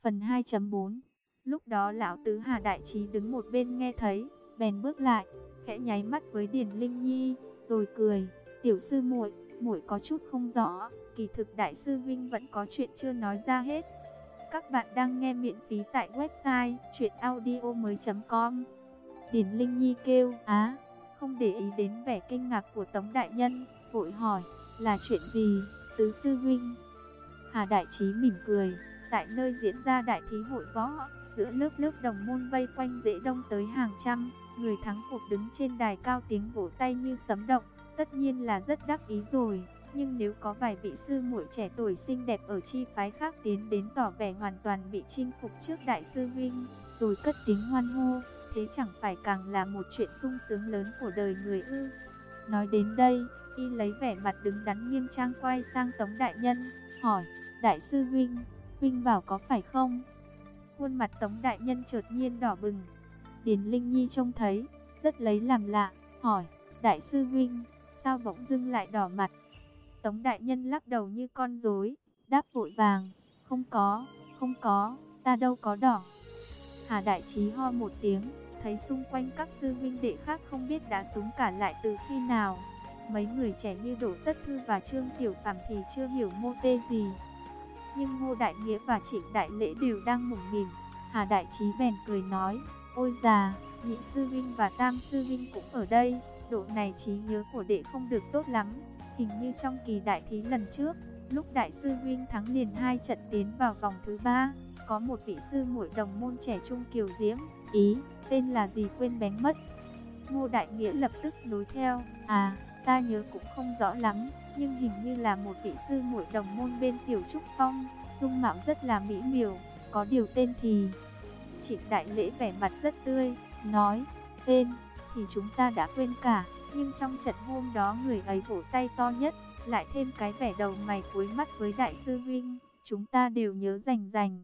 Phần 2.4. Lúc đó lão tứ Hà Đại Trí đứng một bên nghe thấy, bèn bước lại, khẽ nháy mắt với Điền Linh Nhi, rồi cười, "Tiểu sư muội, muội có chút không rõ, kỳ thực đại sư huynh vẫn có chuyện chưa nói ra hết." Các bạn đang nghe miễn phí tại website chuyenaudio.com. Điền Linh Nhi kêu, "Á!", không để ý đến vẻ kinh ngạc của Tống đại nhân, vội hỏi, "Là chuyện gì, tứ sư huynh?" Hà Đại Trí mỉm cười, tại nơi diễn ra đại thí hội võ, giữa lớp đồng môn vây quanh dễ đông tới hàng trăm, người thắng cuộc đứng trên đài cao tiếng vỗ tay như sấm động, tất nhiên là rất đắc ý rồi. Nhưng nếu có vài vị sư muội trẻ tuổi xinh đẹp ở chi phái khác tiến đến tỏ vẻ hoàn toàn bị chinh phục trước đại sư huynh, rồi cất tiếng hoan hô, thế chẳng phải càng là một chuyện sung sướng lớn của đời người ư? Nói đến đây, y lấy vẻ mặt đứng đắn nghiêm trang quay sang Tống đại nhân, hỏi, "Đại sư huynh, huynh bảo có phải không?" Khuôn mặt Tống đại nhân chợt nhiên đỏ bừng. Điền Linh Nhi trông thấy, rất lấy làm lạ, hỏi, "Đại sư huynh, sao bỗng dưng lại đỏ mặt?" Tống đại nhân lắc đầu như con rối, đáp vội vàng, không có, ta đâu có đỏ." Hà Đại Trí ho một tiếng, thấy xung quanh các sư huynh đệ khác không biết đã súng cả lại từ khi nào. Mấy người trẻ như Đỗ Tất Thư và Trương Tiểu Phàm thì chưa hiểu mô tê gì. Nhưng Ngô Đại Nghĩa và Trịnh Đại Lễ đều đang mủng mỉm. Hà Đại Trí bèn cười nói, "Ôi già, nhị sư huynh và tam sư huynh cũng ở đây, độ này trí nhớ của đệ không được tốt lắm. Hình như trong kỳ đại thí lần trước, lúc đại sư huynh thắng liền 2 trận tiến vào vòng thứ 3, có một vị sư muội đồng môn trẻ trung kiều diễm, tên là gì quên bén mất." Ngô Đại Nghĩa lập tức nối theo, "À, ta nhớ cũng không rõ lắm, nhưng hình như là một vị sư muội đồng môn bên Tiểu Trúc Phong, dung mạo rất là mỹ miều, có điều tên thì..." Trịnh Đại Lễ vẻ mặt rất tươi, nói, "Tên thì chúng ta đã quên cả, nhưng trong trận hôm đó người ấy vỗ tay to nhất, lại thêm cái vẻ đầu mày cuối mắt với đại sư huynh, chúng ta đều nhớ rành rành."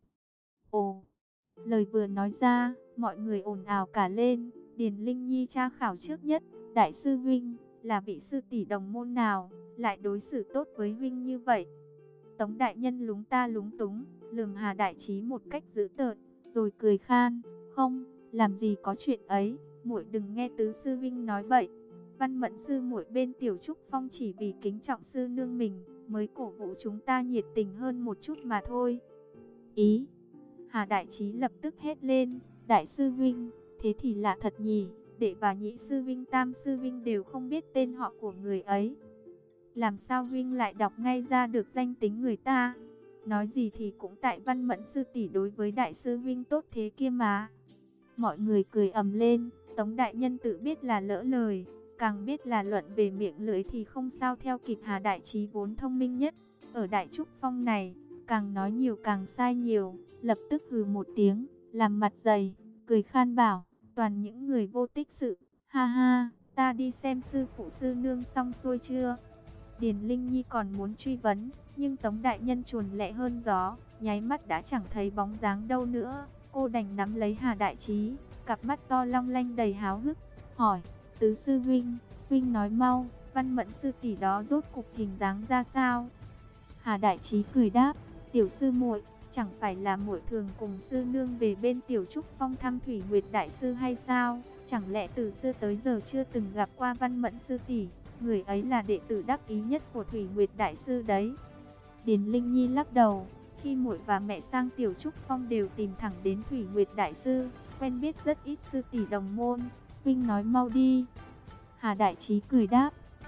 Ồ, lời vừa nói ra, mọi người ồn ào cả lên. Điền Linh Nhi tra khảo trước nhất, "Đại sư huynh, là vị sư tỷ đồng môn nào, lại đối xử tốt với huynh như vậy?" Tống đại nhân lúng ta lúng túng, lườm Hà Đại Trí một cách dữ tợn, rồi cười khan, "Không, làm gì có chuyện ấy, muội đừng nghe tứ sư huynh nói bậy. Văn Mẫn sư muội bên Tiểu Trúc Phong chỉ vì kính trọng sư nương mình, mới cổ vũ chúng ta nhiệt tình hơn một chút mà thôi." Ý! Hà Đại Trí lập tức hét lên, "Đại sư huynh, thế thì lạ thật nhỉ, đệ và nhị sư huynh tam sư huynh đều không biết tên họ của người ấy. Làm sao huynh lại đọc ngay ra được danh tính người ta? Nói gì thì cũng tại Văn Mẫn sư tỷ đối với đại sư huynh tốt thế kia mà." Mọi người cười ầm lên. Tống đại nhân tự biết là lỡ lời, càng biết là luận về miệng lưỡi thì không sao theo kịp Hà Đại Trí vốn thông minh nhất ở Đại Trúc Phong này, càng nói nhiều càng sai nhiều, lập tức hừ một tiếng, làm mặt dày, cười khan bảo, "Toàn những người vô tích sự, ha ha, ta đi xem sư phụ sư nương xong xuôi chưa?" Điền Linh Nhi còn muốn truy vấn, nhưng Tống đại nhân chuồn lẹ hơn gió, nháy mắt đã chẳng thấy bóng dáng đâu nữa. Cô đành nắm lấy Hà Đại Trí, cặp mắt to long lanh đầy háo hức, hỏi, "Tứ sư huynh, huynh nói mau, Văn Mẫn sư tỷ đó rốt cục hình dáng ra sao?" Hà Đại Trí cười đáp, "Tiểu sư muội, chẳng phải là muội thường cùng sư nương về bên Tiểu Trúc Phong thăm Thủy Nguyệt đại sư hay sao? Chẳng lẽ từ xưa tới giờ chưa từng gặp qua Văn Mẫn sư tỷ? Người ấy là đệ tử đắc ý nhất của Thủy Nguyệt đại sư đấy." Điền Linh Nhi lắc đầu, "Khi muội và mẹ sang Tiểu Trúc Phong đều tìm thẳng đến Thủy Nguyệt đại sư, quen biết rất ít sư tỷ đồng môn, huynh nói mau đi." Hà Đại Trí cười đáp,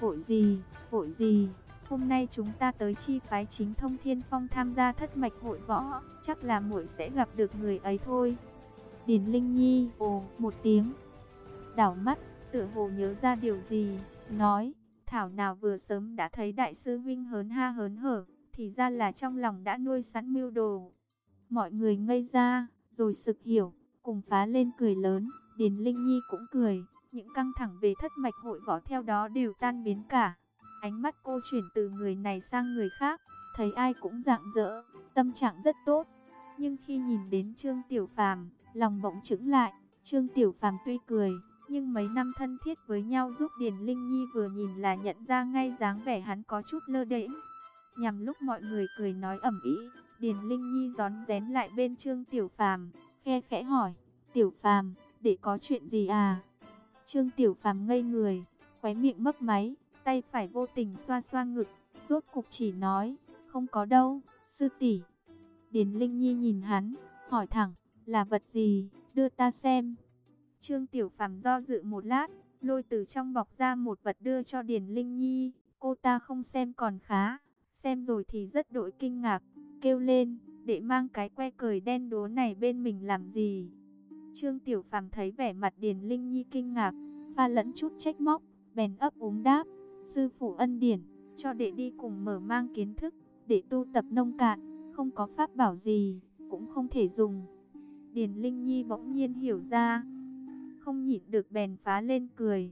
vội gì, hôm nay chúng ta tới chi phái chính Thông Thiên Phong tham gia thất mạch hội võ, chắc là muội sẽ gặp được người ấy thôi." Điền Linh Nhi ồ một tiếng, đảo mắt, tựa hồ nhớ ra điều gì, nói, "Thảo nào vừa sớm đã thấy đại sư huynh hớn ha hớn hở, thì ra là trong lòng đã nuôi sẵn mưu đồ." Mọi người ngây ra, rồi sực hiểu, cùng phá lên cười lớn. Điền Linh Nhi cũng cười, những căng thẳng về thất mạch hội võ theo đó đều tan biến cả. Ánh mắt cô chuyển từ người này sang người khác, thấy ai cũng rạng rỡ, tâm trạng rất tốt. Nhưng khi nhìn đến Trương Tiểu Phàm, lòng bỗng chững lại. Trương Tiểu Phàm tuy cười, nhưng mấy năm thân thiết với nhau giúp Điền Linh Nhi vừa nhìn là nhận ra ngay dáng vẻ hắn có chút lơ đễnh. Nhằm lúc mọi người cười nói ầm ĩ, Điền Linh Nhi rón rén lại bên Trương Tiểu Phàm, khe khẽ hỏi, Tiểu Phàm, để có chuyện gì à? Trương Tiểu Phàm ngây người, khóe miệng mấp máy, tay phải vô tình xoa xoa ngực, rốt cục chỉ nói, không có đâu, sư tỷ. Điền Linh Nhi nhìn hắn, hỏi thẳng, là vật gì, đưa ta xem. Trương Tiểu Phàm do dự một lát, lôi từ trong bọc ra một vật đưa cho Điền Linh Nhi. Cô ta không xem còn khá, xem rồi thì rất đỗi kinh ngạc, kêu lên, để mang cái que cời đen đúa này bên mình làm gì? Trương Tiểu Phàm thấy vẻ mặt Điền Linh Nhi kinh ngạc, pha lẫn chút trách móc, bèn ấp úng đáp, sư phụ ân điển, cho đệ đi cùng mở mang kiến thức, để tu tập nông cạn, không có pháp bảo gì, cũng không thể dùng. Điền Linh Nhi bỗng nhiên hiểu ra, không nhịn được bèn phá lên cười,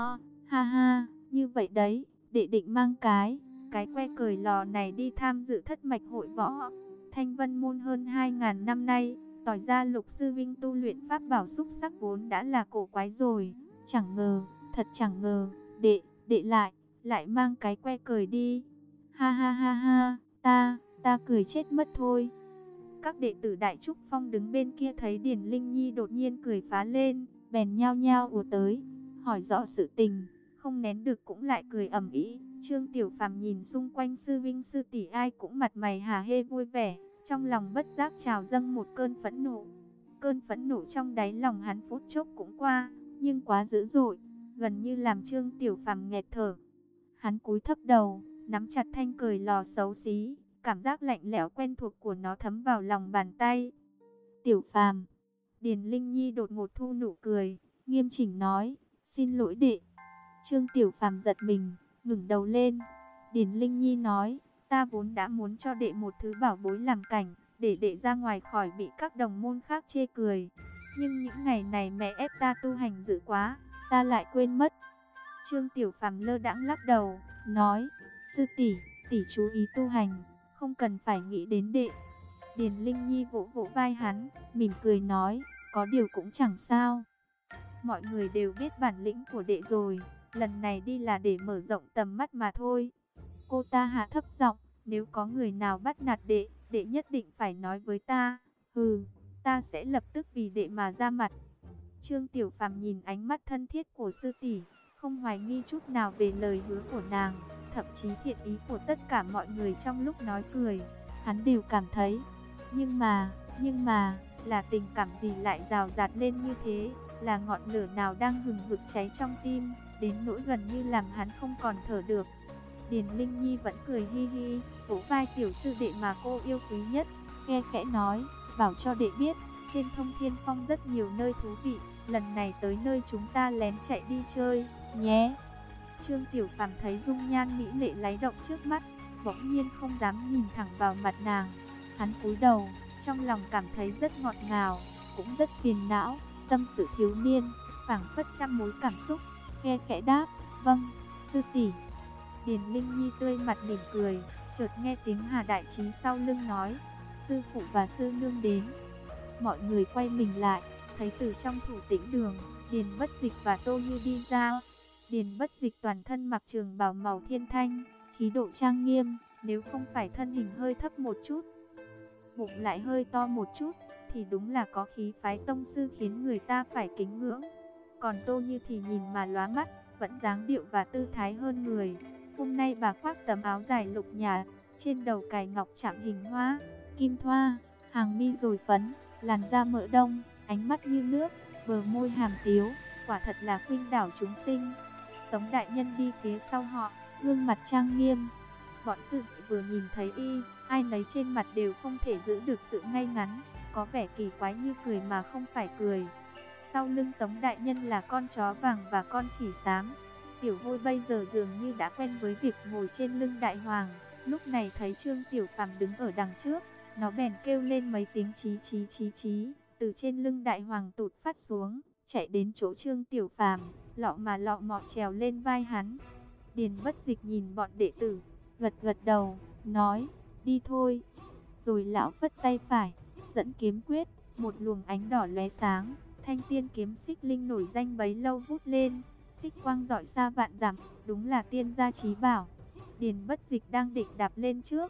ha ha, như vậy đấy, đệ định mang cái que cời lò này đi tham dự thất mạch hội võ. Thanh Vân môn hơn 2.000 năm nay, tỏ ra Lục sư vinh tu luyện pháp bảo xúc sắc vốn đã là cổ quái rồi, chẳng ngờ, thật chẳng ngờ, đệ lại mang cái que cời đi. Ha ha ha ha, ta cười chết mất thôi. Các đệ tử Đại Trúc Phong đứng bên kia thấy Điền Linh Nhi đột nhiên cười phá lên, bèn nhao nhao ùa tới, hỏi rõ sự tình, không nén được cũng lại cười ầm ĩ. Trương Tiểu Phàm nhìn xung quanh sư vinh sư tỷ ai cũng mặt mày hả hê vui vẻ, trong lòng bất giác trào dâng một cơn phẫn nộ. Cơn phẫn nộ trong đáy lòng hắn phút chốc cũng qua, nhưng quá dữ dội, gần như làm Trương Tiểu Phàm nghẹt thở. Hắn cúi thấp đầu, nắm chặt thanh cời lò xấu xí, cảm giác lạnh lẽo quen thuộc của nó thấm vào lòng bàn tay. Tiểu Phàm, Điền Linh Nhi đột ngột thu nụ cười, nghiêm chỉnh nói, xin lỗi đệ. Trương Tiểu Phàm giật mình, ngẩng đầu lên. Điền Linh Nhi nói, ta vốn đã muốn cho đệ một thứ bảo bối làm cảnh, để đệ ra ngoài khỏi bị các đồng môn khác chê cười. Nhưng những ngày này mẹ ép ta tu hành dữ quá, ta lại quên mất. Trương Tiểu Phàm lơ đãng lắc đầu, nói, sư tỷ, tỷ chú ý tu hành, không cần phải nghĩ đến đệ. Điền Linh Nhi vỗ vỗ vai hắn, mỉm cười nói, có điều cũng chẳng sao. Mọi người đều biết bản lĩnh của đệ rồi, lần này đi là để mở rộng tầm mắt mà thôi. Cô ta hạ thấp giọng, nếu có người nào bắt nạt đệ, đệ nhất định phải nói với ta. Hừ, ta sẽ lập tức vì đệ mà ra mặt. Trương Tiểu Phàm nhìn ánh mắt thân thiết của sư tỷ, không hoài nghi chút nào về lời hứa của nàng, thậm chí thiện ý của tất cả mọi người trong lúc nói cười, hắn đều cảm thấy. Nhưng mà, là tình cảm gì lại rào rạt lên như thế, là ngọn lửa nào đang hừng hực cháy trong tim, đến nỗi gần như làm hắn không còn thở được. Điền Linh Nhi vẫn cười hi hi, vỗ vai tiểu sư đệ mà cô yêu quý nhất, khe khẽ nói, bảo cho đệ biết, trên Thông Thiên Phong rất nhiều nơi thú vị, lần này tới nơi chúng ta lén chạy đi chơi, nhé. Trương Tiểu Phàm thấy dung nhan mỹ lệ láy động trước mắt, bỗng nhiên không dám nhìn thẳng vào mặt nàng. Hắn cúi đầu, trong lòng cảm thấy rất ngọt ngào, cũng rất phiền não, tâm sự thiếu niên, phảng phất trăm mối cảm xúc, khe khẽ đáp, vâng, sư tỷ. Điền Linh Nhi tươi mặt mỉm cười, chợt nghe tiếng Hà Đại Trí sau lưng nói, sư phụ và sư nương đến. Mọi người quay mình lại, thấy từ trong thủ tĩnh đường, Điền Bất Dịch và Tô Như đi ra. Điền Bất Dịch toàn thân mặc trường bào màu thiên thanh, khí độ trang nghiêm, nếu không phải thân hình hơi thấp một chút, bụng lại hơi to một chút, thì đúng là có khí phái tông sư khiến người ta phải kính ngưỡng. Còn Tô Như thì nhìn mà lóa mắt, vẫn dáng điệu và tư thái hơn người. Hôm nay bà khoác tấm áo dài lục nhạt, trên đầu cài ngọc chạm hình hoa, kim thoa, hàng mi rồi phấn, làn da mỡ đông, ánh mắt như nước, bờ môi hàm tiếu, quả thật là khuynh đảo chúng sinh. Tống đại nhân đi phía sau họ, gương mặt trang nghiêm. Bọn sư vừa nhìn thấy y, ai nấy trên mặt đều không thể giữ được sự ngay ngắn, có vẻ kỳ quái như cười mà không phải cười. Sau lưng Tống đại nhân là con chó vàng và con khỉ xám. Tiểu Hôi bây giờ dường như đã quen với việc ngồi trên lưng đại hoàng, lúc này thấy Trương Tiểu Phàm đứng ở đằng trước, nó bèn kêu lên mấy tiếng chí chí chí chí, từ trên lưng đại hoàng tụt phát xuống, chạy đến chỗ Trương Tiểu Phàm, lọ mà lọ mọ trèo lên vai hắn. Điền Bất Dịch nhìn bọn đệ tử, gật gật đầu, nói, đi thôi. Rồi lão phất tay phải, dẫn kiếm quyết, một luồng ánh đỏ lóe sáng, thanh tiên kiếm xích linh nổi danh bấy lâu vút lên, xích quang rọi xa vạn dặm, đúng là tiên gia chí bảo. Điền Bất Dịch đang định đạp lên trước,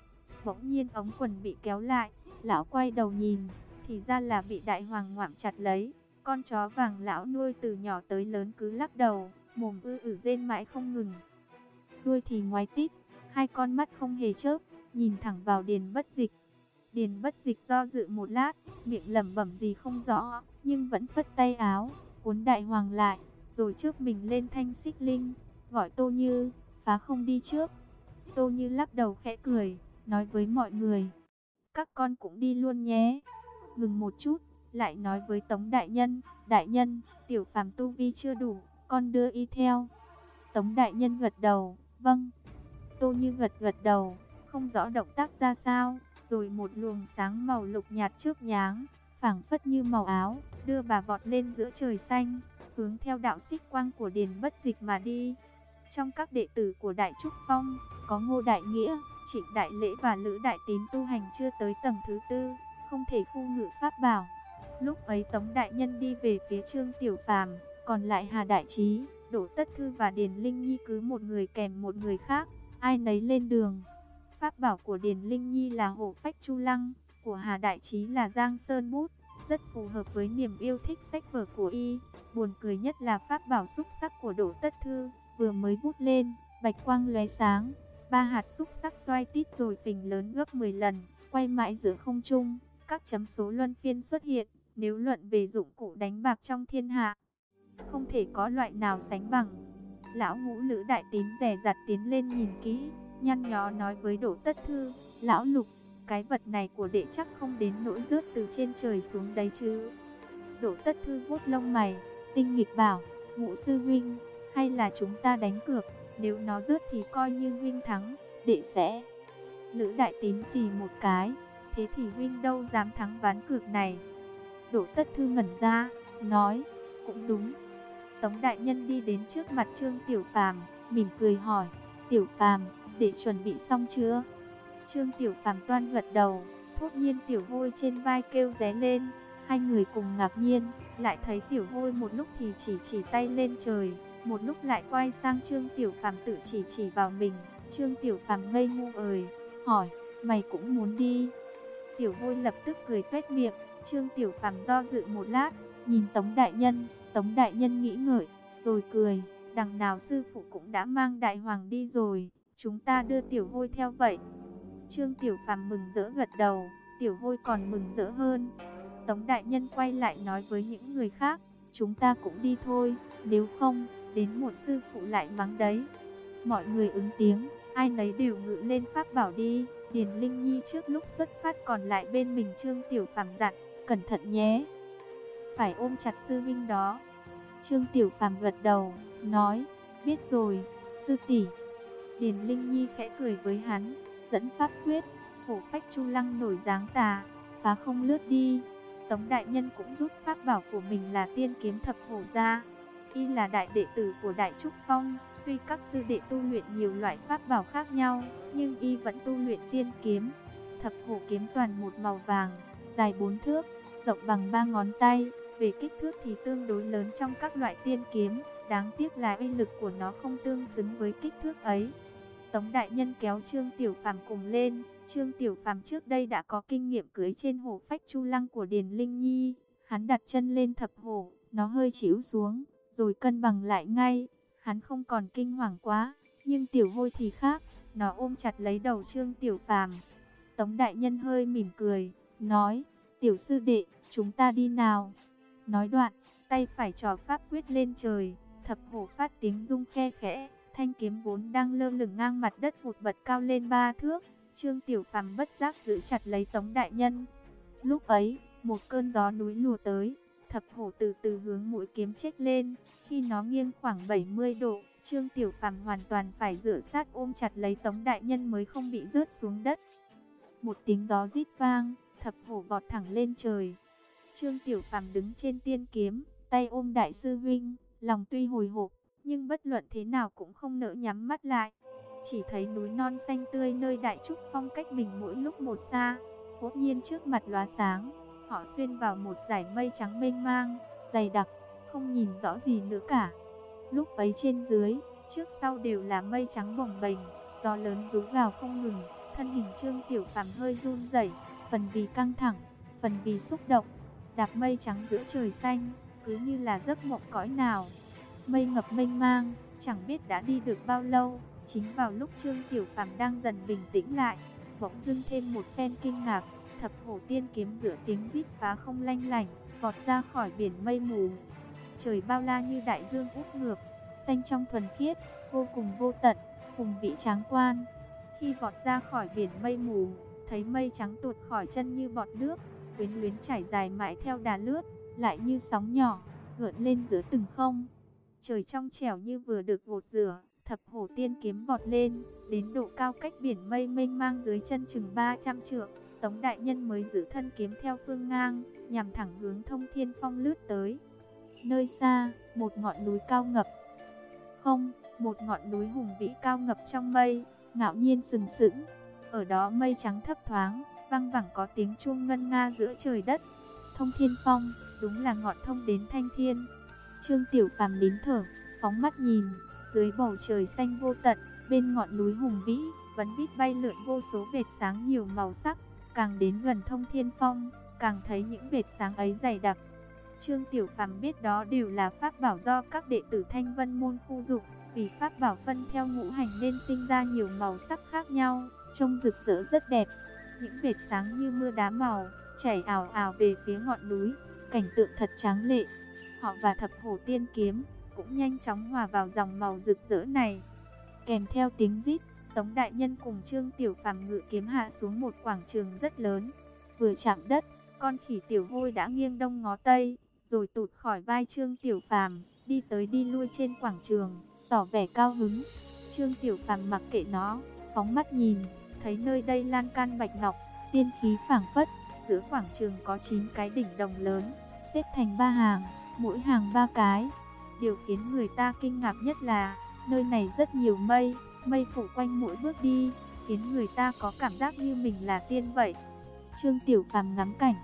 Bỗng nhiên ống quần bị kéo lại, lão quay đầu nhìn, thì ra là bị đại hoàng ngoạm chặt lấy. Con chó vàng lão nuôi từ nhỏ tới lớn cứ lắc đầu, mồm rên mãi không ngừng. Đuôi thì ngoái tít, hai con mắt không hề chớp, nhìn thẳng vào Điền Bất Dịch. Điền Bất Dịch do dự một lát, miệng lẩm bẩm gì không rõ, nhưng vẫn phất tay áo, cuốn đại hoàng lại, rồi trước mình lên thanh xích linh, gọi Tô Như, phá không đi trước. Tô Như lắc đầu khẽ cười, nói với mọi người, các con cũng đi luôn nhé. Ngừng một chút, lại nói với Tống đại nhân, tiểu phàm tu vi chưa đủ, con đưa y theo. Tống đại nhân gật đầu, vâng. Tô Như gật đầu, không rõ động tác ra sao, rồi một luồng sáng màu lục nhạt chớp nhoáng, phảng phất như màu áo, đưa bà vọt lên giữa trời xanh, hướng theo đạo xích quang của Điền Bất Dịch mà đi. Trong các đệ tử của Đại Trúc Phong, có Ngô Đại Nghĩa, Trịnh Đại Lễ và Lữ Đại Tín tu hành chưa tới tầng thứ tư, không thể khu ngự pháp bảo. Lúc ấy Tống đại nhân đi về phía Trương Tiểu Phàm, còn lại Hà Đại Trí, Đỗ Tất Thư và Điền Linh Nhi cứ một người kèm một người khác, ai nấy lên đường. Pháp bảo của Điền Linh Nhi là Hổ Phách Chu Lăng, của Hà Đại Trí là Giang Sơn Bút, rất phù hợp với niềm yêu thích sách vở của y. Buồn cười nhất là pháp bảo xúc sắc của Đỗ Tất Thư, vừa mới bút lên, bạch quang lóe sáng, ba hạt xúc sắc xoay tít rồi phình lớn gấp 10 lần, quay mãi giữa không trung, các chấm số luân phiên xuất hiện. Nếu luận về dụng cụ đánh bạc trong thiên hạ, không thể có loại nào sánh bằng. Lão Ngũ Lữ Đại Tín dè dặt tiến lên nhìn kỹ, nhăn nhó nói với Đỗ Tất Thư, lão Lục, cái vật này của đệ chắc không đến nỗi rớt từ trên trời xuống đấy chứ. Đỗ Tất Thư vuốt lông mày, tinh nghịch bảo, Ngũ sư huynh, hay là chúng ta đánh cược, nếu nó rớt thì coi như huynh thắng, đệ sẽ. Lữ Đại Tín xì một cái, thế thì huynh đâu dám thắng ván cược này. Đỗ Tất Thư ngẩn ra, nói, cũng đúng. Tống đại nhân đi đến trước mặt Trương Tiểu Phàm, mỉm cười hỏi, Tiểu Phàm, để chuẩn bị xong chưa? Trương Tiểu Phàm toan gật đầu, thốt nhiên Tiểu Hôi trên vai kêu ré lên, hai người cùng ngạc nhiên, lại thấy Tiểu Hôi một lúc thì chỉ tay lên trời, một lúc lại quay sang Trương Tiểu Phàm tự chỉ vào mình. Trương Tiểu Phàm ngây ngu ời, hỏi, mày cũng muốn đi? Tiểu Hôi lập tức cười toét miệng. Trương Tiểu Phàm do dự một lát, nhìn Tống đại nhân nghĩ ngợi, rồi cười, đằng nào sư phụ cũng đã mang đại hoàng đi rồi, chúng ta đưa Tiểu Hôi theo vậy. Trương Tiểu Phàm mừng rỡ gật đầu, Tiểu Hôi còn mừng rỡ hơn. Tống đại nhân quay lại nói với những người khác, chúng ta cũng đi thôi, nếu không, đến muộn sư phụ lại mắng đấy. Mọi người ứng tiếng, ai nấy đều ngự lên pháp bảo đi. Điền Linh Nhi trước lúc xuất phát còn lại bên mình Trương Tiểu Phàm dặn, cẩn thận nhé, phải ôm chặt sư huynh đó. Trương Tiểu Phàm gật đầu, nói, biết rồi, sư tỷ. Điền Linh Nhi khẽ cười với hắn, dẫn pháp quyết, Hổ Phách Chu Lăng nổi dáng tà, phá không lướt đi. Tống đại nhân cũng rút pháp bảo của mình là Tiên Kiếm Thập Hổ ra. Y là đại đệ tử của Đại Trúc Phong, tuy các sư đệ tu luyện nhiều loại pháp bảo khác nhau, nhưng y vẫn tu luyện tiên kiếm. Thập hổ kiếm toàn một màu vàng, dài 4 thước, rộng bằng 3 ngón tay, về kích thước thì tương đối lớn trong các loại tiên kiếm, đáng tiếc là uy lực của nó không tương xứng với kích thước ấy. Tống đại nhân kéo Trương Tiểu Phàm cùng lên. Trương Tiểu Phàm trước đây đã có kinh nghiệm cưỡi trên Hổ Phách Chu Lăng của Điền Linh Nhi, hắn đặt chân lên thập hổ, nó hơi chĩu xuống, rồi cân bằng lại ngay. Hắn không còn kinh hoàng quá, nhưng Tiểu Hôi thì khác, nó ôm chặt lấy đầu Trương Tiểu Phàm. Tống đại nhân hơi mỉm cười, nói, Tiểu sư đệ, chúng ta đi nào. Nói đoạn, tay phải trò pháp quyết lên trời, thập hổ phát tiếng rung khe khẽ, thanh kiếm vốn đang lơ lửng ngang mặt đất vụt bật cao lên 3 thước. Trương Tiểu Phàm bất giác giữ chặt lấy Tống đại nhân. Lúc ấy, một cơn gió núi lùa tới, thập hổ từ từ hướng mũi kiếm chếch lên. Khi nó nghiêng khoảng 70 độ, Trương Tiểu Phàm hoàn toàn phải dựa sát ôm chặt lấy Tống đại nhân mới không bị rớt xuống đất. Một tiếng gió rít vang, thập hổ vọt thẳng lên trời. Trương Tiểu Phàm đứng trên tiên kiếm, tay ôm đại sư huynh, lòng tuy hồi hộp, nhưng bất luận thế nào cũng không nỡ nhắm mắt lại. Chỉ thấy núi non xanh tươi nơi Đại Trúc Phong cách mình mỗi lúc một xa. Bỗng nhiên trước mặt lóa sáng, họ xuyên vào một dải mây trắng mênh mang, dày đặc, không nhìn rõ gì nữa cả. Lúc ấy trên dưới, trước sau đều là mây trắng bồng bềnh, gió lớn rú gào không ngừng, Thân hình Trương Tiểu Phàm hơi run rẩy, phần vì căng thẳng, phần vì xúc động. Đạp mây trắng giữa trời xanh, cứ như là giấc mộng cõi nào. Mây ngập mênh mang, chẳng biết đã đi được bao lâu. Chính vào lúc Trương Tiểu Phàm đang dần bình tĩnh lại, bỗng dưng thêm một phen kinh ngạc. Thập hổ tiên kiếm giữa tiếng rít phá không lanh lảnh, vọt ra khỏi biển mây mù. Trời bao la như đại dương úp ngược, xanh trong thuần khiết, vô cùng vô tận, hùng vĩ tráng quan. Khi vọt ra khỏi biển mây mù, thấy mây trắng tuột khỏi chân như bọt nước, quyến luyến trải dài mãi theo đà lướt, lại như sóng nhỏ, gợn lên giữa từng không. Trời trong trẻo như vừa được gột rửa, thập hổ tiên kiếm vọt lên, đến độ cao cách biển mây mênh mang dưới chân chừng 300 trượng. Tống đại nhân mới giữ thân kiếm theo phương ngang, nhằm thẳng hướng Thông Thiên Phong lướt tới. Nơi xa, một ngọn núi cao ngập không, một ngọn núi hùng vĩ cao ngập trong mây, ngạo nhiên sừng sững. Ở đó mây trắng thấp thoáng, văng vẳng có tiếng chuông ngân nga giữa trời đất. Thông Thiên Phong, đúng là ngọn thông đến thanh thiên. Trương Tiểu Phàm nín thở, phóng mắt nhìn, dưới bầu trời xanh vô tận, bên ngọn núi hùng vĩ, vẫn vít bay lượn vô số vệt sáng nhiều màu sắc. Càng đến gần Thông Thiên Phong, càng thấy những vệt sáng ấy dày đặc. Trương Tiểu Phàm biết đó đều là pháp bảo do các đệ tử Thanh Vân môn khu dụng, vì pháp bảo phân theo ngũ hành nên sinh ra nhiều màu sắc khác nhau, trông rực rỡ rất đẹp. Những vệt sáng như mưa đá màu, chảy ào ào về phía ngọn núi, cảnh tượng thật tráng lệ. Họ và thập hổ tiên kiếm cũng nhanh chóng hòa vào dòng màu rực rỡ này. Kèm theo tiếng rít, Tống đại nhân cùng Trương Tiểu Phàm ngự kiếm hạ xuống một quảng trường rất lớn. Vừa chạm đất, con khỉ Tiểu Hôi đã nghiêng đông ngó tây, rồi tụt khỏi vai Trương Tiểu Phàm, đi tới đi lui trên quảng trường, tỏ vẻ cao hứng. Trương Tiểu Phàm mặc kệ nó, phóng mắt nhìn, thấy nơi đây lan can bạch ngọc, tiên khí phảng phất. Giữa quảng trường có 9 cái đỉnh đồng lớn, xếp thành 3 hàng, mỗi hàng 3 cái. Điều khiến người ta kinh ngạc nhất là nơi này rất nhiều mây, mây phủ quanh mỗi bước đi, khiến người ta có cảm giác như mình là tiên vậy. Trương Tiểu Phàm ngắm cảnh,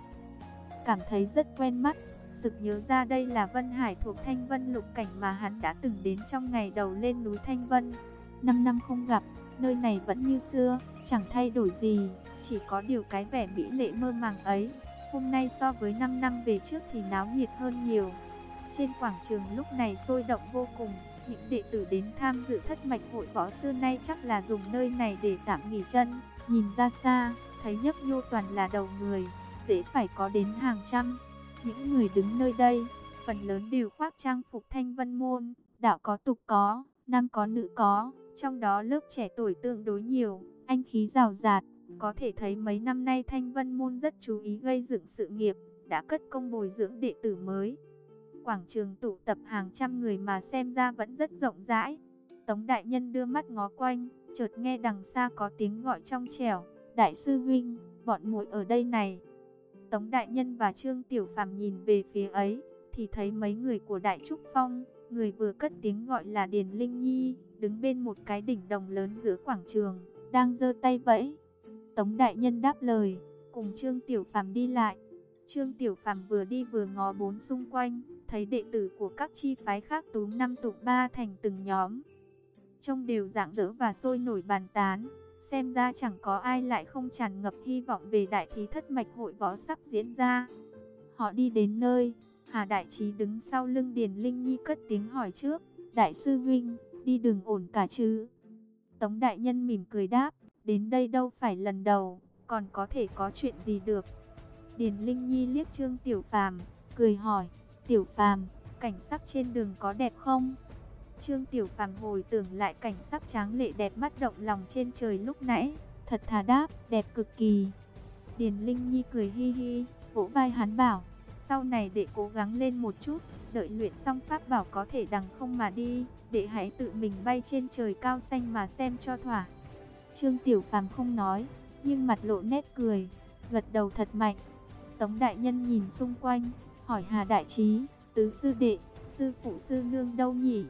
cảm thấy rất quen mắt, sực nhớ ra đây là Vân Hải thuộc Thanh Vân Lục Cảnh mà hắn đã từng đến trong ngày đầu lên núi Thanh Vân. 5 năm không gặp, nơi này vẫn như xưa, chẳng thay đổi gì, chỉ có điều cái vẻ mỹ lệ mơ màng ấy, hôm nay so với 5 năm về trước thì náo nhiệt hơn nhiều. Trên quảng trường lúc này sôi động vô cùng, những đệ tử đến tham dự thất mạch hội võ xưa nay chắc là dùng nơi này để tạm nghỉ chân. Nhìn ra xa, thấy nhấp nhô toàn là đầu người, dễ phải có đến hàng trăm. Những người đứng nơi đây, phần lớn đều khoác trang phục Thanh Vân môn, đạo có tục có, nam có nữ có, trong đó lớp trẻ tuổi tương đối nhiều, anh khí rào rạt. Có thể thấy mấy năm nay Thanh Vân môn rất chú ý gây dựng sự nghiệp, đã cất công bồi dưỡng đệ tử mới. Quảng trường tụ tập hàng trăm người mà xem ra vẫn rất rộng rãi. Tống đại nhân đưa mắt ngó quanh, chợt nghe đằng xa có tiếng gọi trong trẻo, "Đại sư huynh, bọn muội ở đây này." Tống đại nhân và Trương Tiểu Phàm nhìn về phía ấy, thì thấy mấy người của Đại Trúc Phong, người vừa cất tiếng gọi là Điền Linh Nhi, đứng bên một cái đỉnh đồng lớn giữa quảng trường, đang giơ tay vẫy. Tống đại nhân đáp lời, cùng Trương Tiểu Phàm đi lại. Trương Tiểu Phàm vừa đi vừa ngó bốn xung quanh, thấy đệ tử của các chi phái khác túm năm tụm ba thành từng nhóm, trông đều rạng rỡ và sôi nổi bàn tán. Xem ra chẳng có ai lại không tràn ngập hy vọng về đại thí thất mạch hội võ sắp diễn ra. Họ đi đến nơi, Hà Đại Trí đứng sau lưng Điền Linh Nhi cất tiếng hỏi trước, "Đại sư huynh, đi đường ổn cả chứ?" Tống đại nhân mỉm cười đáp, "Đến đây đâu phải lần đầu, còn có thể có chuyện gì được." Điền Linh Nhi liếc Trương Tiểu Phàm, cười hỏi, "Tiểu Phàm, cảnh sắc trên đường có đẹp không?" Trương Tiểu Phàm hồi tưởng lại cảnh sắc tráng lệ đẹp mắt động lòng trên trời lúc nãy, thật thà đáp, "Đẹp cực kỳ." Điền Linh Nhi cười hi hi, vỗ vai hắn bảo, "Sau này đệ cố gắng lên một chút, đợi luyện xong pháp bảo có thể đằng không mà đi, đệ hãy tự mình bay trên trời cao xanh mà xem cho thỏa." Trương Tiểu Phàm không nói, nhưng mặt lộ nét cười, gật đầu thật mạnh. Tống đại nhân nhìn xung quanh, hỏi Hà Đại Trí, "Tứ sư đệ, sư phụ sư nương đâu nhỉ?"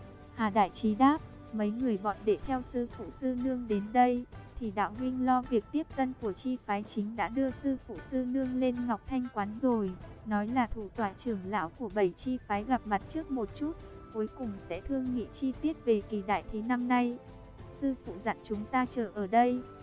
Hà Đại Trí đáp, "Mấy người bọn đệ theo sư phụ sư nương đến đây, thì đạo huynh lo việc tiếp tân của chi phái chính đã đưa sư phụ sư nương lên Ngọc Thanh quán rồi, nói là thủ tọa trưởng lão của 7 chi phái gặp mặt trước một chút, cuối cùng sẽ thương nghị chi tiết về kỳ đại thí năm nay. Sư phụ dặn chúng ta chờ ở đây."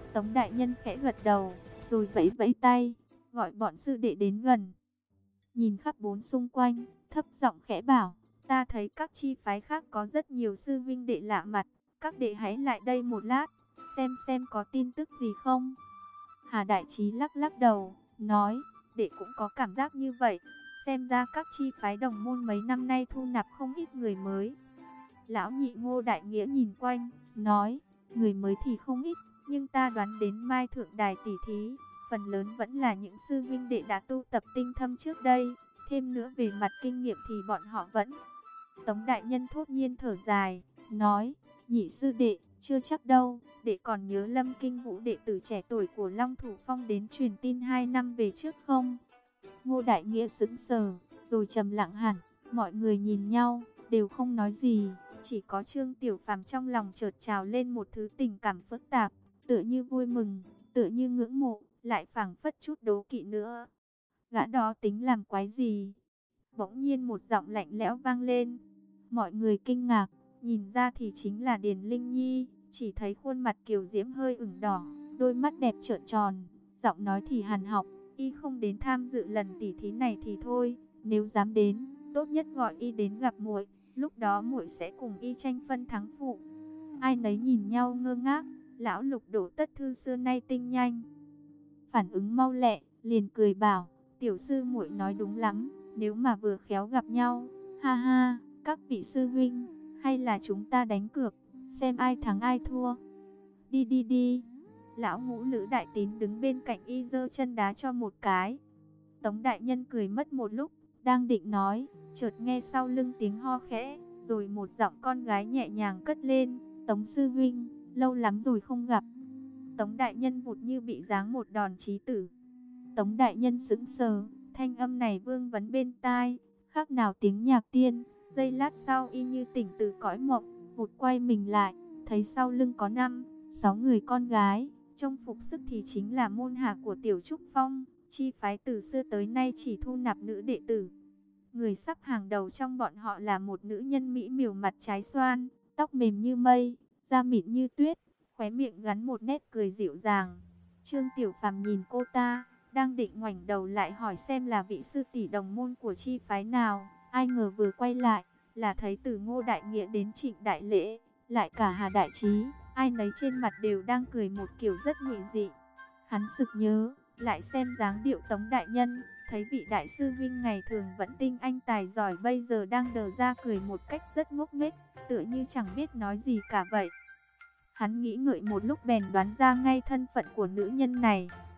Tống đại nhân khẽ gật đầu, rồi vẫy vẫy tay, gọi bọn sư đệ đến gần. Nhìn khắp bốn xung quanh, thấp giọng khẽ bảo, ta thấy các chi phái khác có rất nhiều sư vinh đệ lạ mặt, các đệ hãy lại đây một lát, xem có tin tức gì không. Hà Đại Trí lắc lắc đầu, nói, đệ cũng có cảm giác như vậy, xem ra các chi phái đồng môn mấy năm nay thu nạp không ít người mới. Lão nhị Ngô Đại Nghĩa nhìn quanh, nói, người mới thì không ít, nhưng ta đoán đến Mai Thượng Đài tỷ thí, phần lớn vẫn là những sư vinh đệ đã tu tập tinh thâm trước đây, thêm nữa về mặt kinh nghiệm thì bọn họ vẫn. Tống đại nhân thốt nhiên thở dài, nói, nhị sư đệ, chưa chắc đâu, đệ còn nhớ Lâm Kinh Vũ đệ tử trẻ tuổi của Long Thủ Phong đến truyền tin 2 năm về trước không? Ngô Đại Nghĩa sững sờ, rồi trầm lặng hẳn, mọi người nhìn nhau, đều không nói gì, chỉ có Trương Tiểu Phàm trong lòng chợt trào lên một thứ tình cảm phức tạp, tựa như vui mừng, tựa như ngưỡng mộ, lại phảng phất chút đố kỵ nữa. Gã đó tính làm quái gì? Bỗng nhiên một giọng lạnh lẽo vang lên. Mọi người kinh ngạc, nhìn ra thì chính là Điền Linh Nhi, chỉ thấy khuôn mặt kiều diễm hơi ửng đỏ, đôi mắt đẹp trợn tròn, giọng nói thì hàn học, y không đến tham dự lần tỉ thí này thì thôi, nếu dám đến, tốt nhất gọi y đến gặp muội, lúc đó muội sẽ cùng y tranh phân thắng phụ. Ai nấy nhìn nhau ngơ ngác, lão Lục Đổ Tất Thư xưa nay tinh nhanh, phản ứng mau lẹ, liền cười bảo, tiểu sư muội nói đúng lắm, nếu mà vừa khéo gặp nhau, ha ha, các vị sư huynh, hay là chúng ta đánh cược, xem ai thắng ai thua. Đi đi đi. Lão Ngũ Lữ Đại Tín đứng bên cạnh y giơ chân đá cho một cái. Tống đại nhân cười mất một lúc, đang định nói, chợt nghe sau lưng tiếng ho khẽ, rồi một giọng con gái nhẹ nhàng cất lên, Tống sư huynh, lâu lắm rồi không gặp. Tống đại nhân vụt như bị giáng một đòn chí tử. Tống đại nhân sững sờ, thanh âm này vương vấn bên tai, khác nào tiếng nhạc tiên. Giây lát sau y như tỉnh từ cõi mộng, vụt quay mình lại, thấy sau lưng có 5-6 người con gái, trong phục sức thì chính là môn hạ của Tiểu Trúc Phong, chi phái từ xưa tới nay chỉ thu nạp nữ đệ tử. Người sắp hàng đầu trong bọn họ là một nữ nhân mỹ miều mặt trái xoan, tóc mềm như mây, da mịn như tuyết, khóe miệng gắn một nét cười dịu dàng. Trương Tiểu Phàm nhìn cô ta, đang định ngoảnh đầu lại hỏi xem là vị sư tỷ đồng môn của chi phái nào, ai ngờ vừa quay lại, là thấy từ Ngô Đại Nghĩa đến Trịnh Đại Lễ, lại cả Hà Đại Trí, ai nấy trên mặt đều đang cười một kiểu rất ngụy dị. Hắn sực nhớ, lại xem dáng điệu Tống đại nhân, thấy vị đại sư huynh ngày thường vẫn tinh anh tài giỏi bây giờ đang đờ ra cười một cách rất ngốc nghếch, tựa như chẳng biết nói gì cả vậy. Hắn nghĩ ngợi một lúc bèn đoán ra ngay thân phận của nữ nhân này,